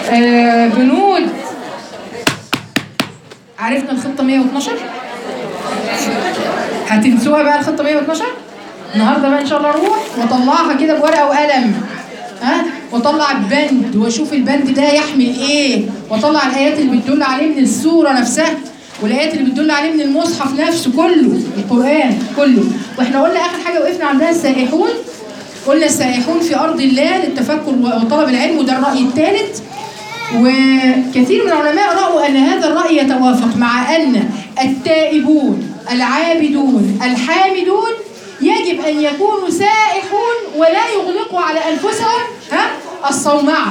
بنود. عرفنا الخطة 112؟ هتنسوها بقى الخطة 112؟ النهارده بقى ان شاء الله اروح واطلعها كده بورقة وقلم، واطلع البند واشوف البند ده يحمل ايه، واطلع الايات اللي بتدل عليه من السورة نفسها، والايات اللي بتدل عليه من المصحف نفسه كله، القرآن كله. واحنا قلنا اخر حاجة وقفنا عندها السائحون، قلنا السائحون في ارض الله للتفكر وطلب العلم، وده الرأي الثالث. وكثير من العلماء رأوا ان هذا الرأي يتوافق مع ان التائبون العابدون الحامدون يجب ان يكونوا سائحون ولا يغلقوا على انفسهم الصومعة.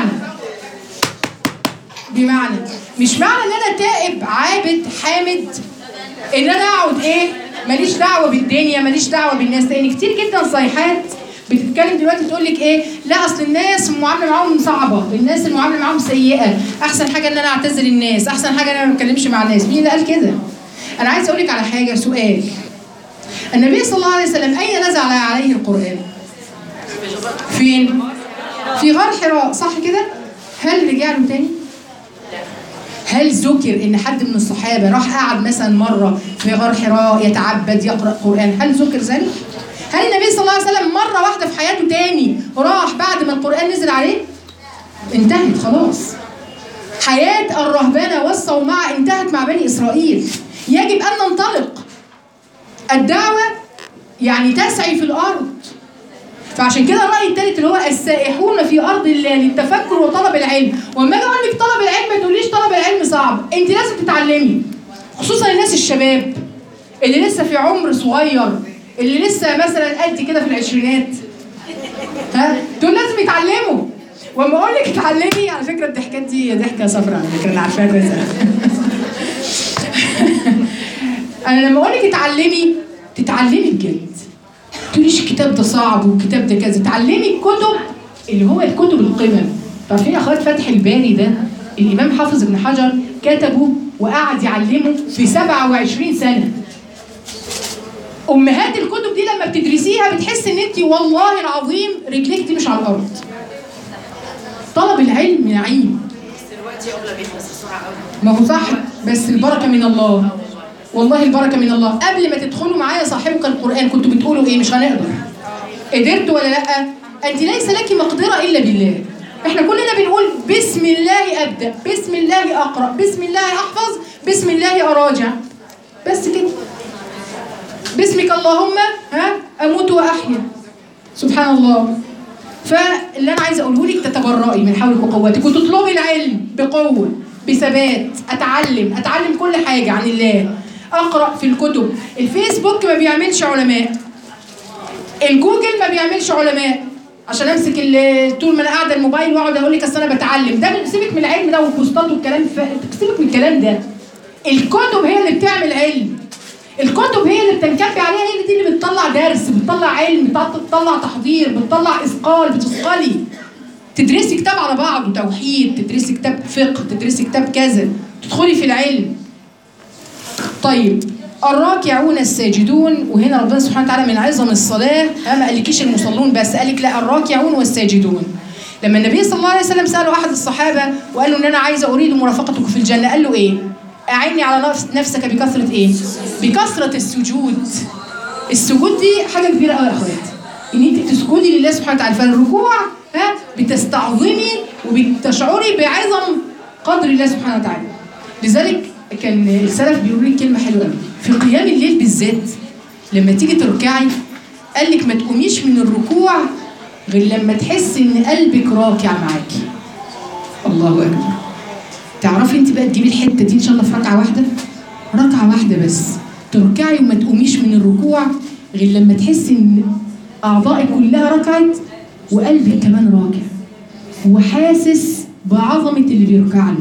بمعنى مش معنى ان انا تائب عابد حامد ان انا اقعد ماليش دعوه بالدنيا، ماليش دعوه بالناس. لان كتير جدا صيحات بتتكلم دلوقتي تقول لك لا اصل الناس المعامله معاهم صعبه، الناس المعامله معاهم سيئه، احسن حاجه ان انا اعتزل الناس، احسن حاجه ان انا ما اتكلمش مع الناس. مين اللي قال كده؟ انا عايز اقول لك على حاجه، سؤال. النبي صلى الله عليه وسلم اين نزل عليه القران؟ فين؟ في غار حراء، صح كده؟ هل رجع له تاني؟ هل ذكر ان حد من الصحابه راح قعد مثلا مره في غار حراء يتعبد يقرا قران؟ هل ذكر ذلك؟ هل النبي صلى الله عليه وسلم مره واحده في حياته تاني راح بعد ما القران نزل عليه؟ انتهت خلاص. حياه الرهبنه والصومعه انتهت مع بني اسرائيل. يجب ان ننطلق. الدعوه يعني تسعي في الارض. فعشان كده الرأي الثالث اللي هو السائحون في أرض الله للتفكر وطلب العلم. وأما أجي أقول لك طلب العلم ما تقوليش طلب العلم صعب، أنت لازم تتعلمي. خصوصا الناس الشباب اللي لسه في عمر صغير، اللي لسه مثلا قد كده في العشرينات، دول لازم يتعلموا. وأما أقول لك اتعلمي، على فكرة الضحكات دي ضحكة صفراء على فكرة، أنا عارفاها كويس. أنا لما أقول لك اتعلمي، تتعلمي بجد. تقوليش الكتاب ده صعب والكتاب ده كذا، تعلمي الكتب اللي هو الكتب القمم. عارفين يا اخوات فتح الباري ده الامام حافظ ابن حجر كتبه وقعد يعلمه في 27 سنه. امهات الكتب دي لما بتدرسيها بتحس ان انت والله العظيم رجليك دي مش على الارض. طلب العلم نعيم. بس دلوقتي اغلى بيخلص بسرعه قوي. ما هو صح، بس البركه من الله. والله البركة من الله. قبل ما تدخلوا معايا صاحبك القرآن كنتوا بتقولوا مش هنقدر. قدرتوا ولا لأ؟ أنت ليس لك مقدرة إلا بالله. إحنا كلنا بنقول بسم الله أبدأ، بسم الله أقرأ، بسم الله أحفظ، بسم الله أراجع. بس كده. باسمك اللهم أموت وأحيا. سبحان الله. فاللي أنا عايزة أقوله لك تتبرئي من حولك وقوتك وتطلبي العلم بقوة بثبات. أتعلم كل حاجة عن الله. اقرا في الكتب. الفيسبوك ما بيعملش علماء، الجوجل ما بيعملش علماء. عشان امسك طول ما انا قاعده الموبايل واقعد اقول لك اصل انا بتعلم، ده سيبك من العلم ده والبوستات والكلام، سيبك من الكلام ده. الكتب هي اللي بتعمل علم. الكتب هي اللي بتنكبي عليها، هي دي اللي بتطلع درس، بتطلع علم، بتطلع تحضير، بتطلع اثقال، بتثقلي. تدرسي كتاب على بعضه توحيد، تدرسي كتاب فقه، تدرسي كتاب كذا، تدخلي في العلم. طيب الراكعون الساجدون، وهنا ربنا سبحانه وتعالى من عظم الصلاة ما قالكيش المصلون بس، قالك لا الراكعون والساجدون. لما النبي صلى الله عليه وسلم سأله أحد الصحابة وقال له إن أنا عايزة أريد مرافقتك في الجنة، قال له أعني على نفسك بكثرة بكثرة السجود. السجود دي حاجة كبيرة قوي يا أخواتي، إن أنت تسجدي لله سبحانه وتعالى. فالركوع بتستعظمي وبتشعري بعظم قدر الله سبحانه وتعالى. لذلك كان السلف بيقولوا لي كلمه حلوه قوي في قيام الليل بالذات. لما تيجي تركعي قال لك ما تقوميش من الركوع غير لما تحسي ان قلبك راكع معاكي. الله اكبر. تعرفي انت بقى تجيبي الحته دي ان شاء الله في ركعه واحده بس تركعي، وما تقوميش من الركوع غير لما تحسي ان اعضائك كلها ركعت وقلبك كمان راكع وحاسس بعظمه اللي بيركع له.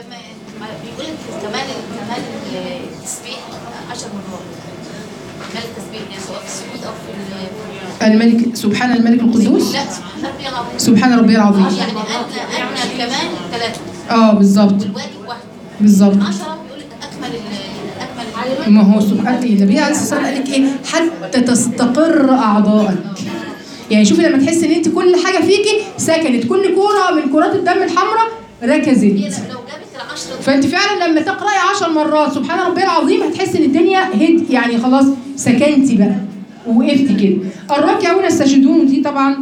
التسبيح 10 مرات. كمال التسبيح يعني سواء في السجود او في الملك سبحان الملك القدوس. لا سبحان ربي العظيم. سبحان ربي العظيم. يعني أدنى كمان 3. بالظبط. والواجب 1. بالظبط. 10 بيقول لك أكمل. ما هو سبحان النبي عليه الصلاة والسلام قال لك حتى تستقر أعضائك. يعني شوفي لما تحسي ان انت كل حاجة فيكي سكنت، كل كورة من كرات الدم الحمراء ركزت. لو جابت ال10 فانت فعلا لما تقراي 10 مرات سبحان ربي العظيم هتحسي ان الدنيا يعني خلاص سكنتي بقى ووقفتي كده. الراكعون الساجدون دي طبعا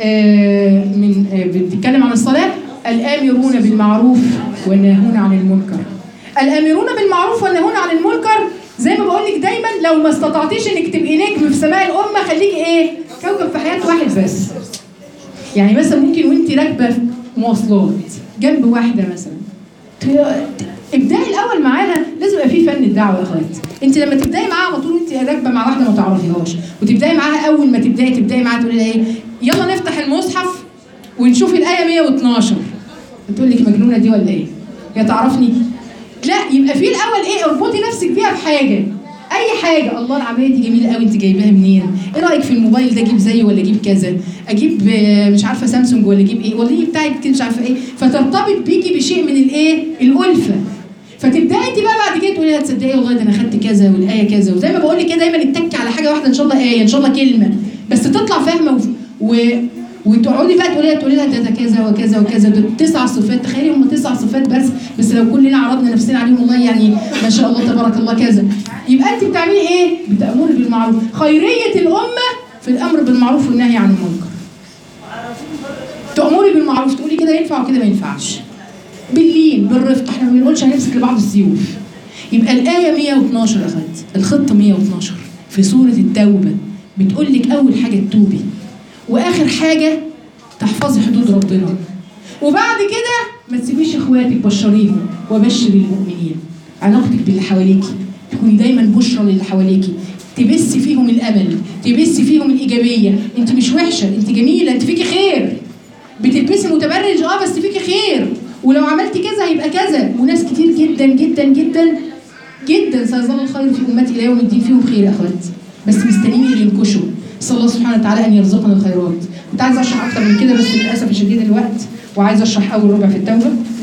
بتتكلم عن الصلاه. الامرون بالمعروف والناهون عن المنكر. الامرون بالمعروف والناهون عن المنكر زي ما بقول لك دايما لو ما استطعتيش انك تبقي نجم في سماء الامه خليكي ايه؟ كوكب في حياه واحد بس. يعني مثلا ممكن وانت راكبه في مواصلات جنب واحده مثلا ابداي الاول معاها. لازم يبقى في فن الدعوه يا اخواتي. انت لما تبداي معاها على طول وانت راكبه مع واحده ما تعرفيهاش وتبداي معاها اول ما تبداي معاها تقولي لها ايه؟ يلا نفتح المصحف ونشوف الايه 112. بتقول لك مجنونه دي ولا ايه؟ هي تعرفني؟ لا، يبقى في الاول ايه؟ اربطي نفسك بيها بحاجه. اي حاجه. الله العبايه دي جميله قوي، انت جايباها منين؟ ايه رايك في الموبايل ده؟ اجيب زيه ولا اجيب كذا؟ اجيب مش عارفه سامسونج ولا اجيب ايه؟ والله بتاعك مش عارفه ايه. فترتبط بيكي بشيء من الايه؟ الالفه. فتبداي انت بقى بعد كده تقولي لها تصدقي والله ده انا خدت كذا والايه كذا. وزي ما بقول لك كده دايما اتكي على حاجه واحده، ان شاء الله ايه، ان شاء الله كلمه بس تطلع فاهمه وتقعدي بقى تقولي لها ده كذا وكذا وكذا. ده 9 صفات. تخيلي هم 9 صفات بس لو كلنا عرضنا نفسنا عليهم والله يعني ما شاء الله تبارك الله كذا. يبقى انت بتعملي ايه؟ بتأمري بالمعروف. خيريه الامه في الامر بالمعروف والنهي عن المنكر. تأمري بالمعروف تقولي كده ينفع وكده ما ينفعش. باللين بالرفق. احنا ما بنقولش هنمسك لبعض السيوف. يبقى الايه 112 يا اخواتي، الخطه 112 في سوره التوبه بتقول لك اول حاجه تتوبي، واخر حاجه تحفظي حدود ربنا، وبعد كده ما تسيبيش اخواتك، بشريهم وبشر المؤمنين. علاقتك باللي حواليكي تكوني دايما بشرى للي حواليكي، تبثي فيهم الامل، تبثي فيهم الايجابيه. انت مش وحشه، انت جميله، انت فيكي خير. بتلبسي متبرج بس فيكي خير، ولو عملتي كذا هيبقى كذا. وناس كتير جدا جدا جدا جدا سيظل الخير في امتي الى يوم الدين، فيهم خير يا اخواتي، بس مستنيين ينكشوا. صلى الله سبحانه وتعالى ان يرزقنا الخيرات. كنت عايزه اشرح اكتر من كده بس للاسف الشديد الوقت، وعايزه اشرح اول ربع في التوبه.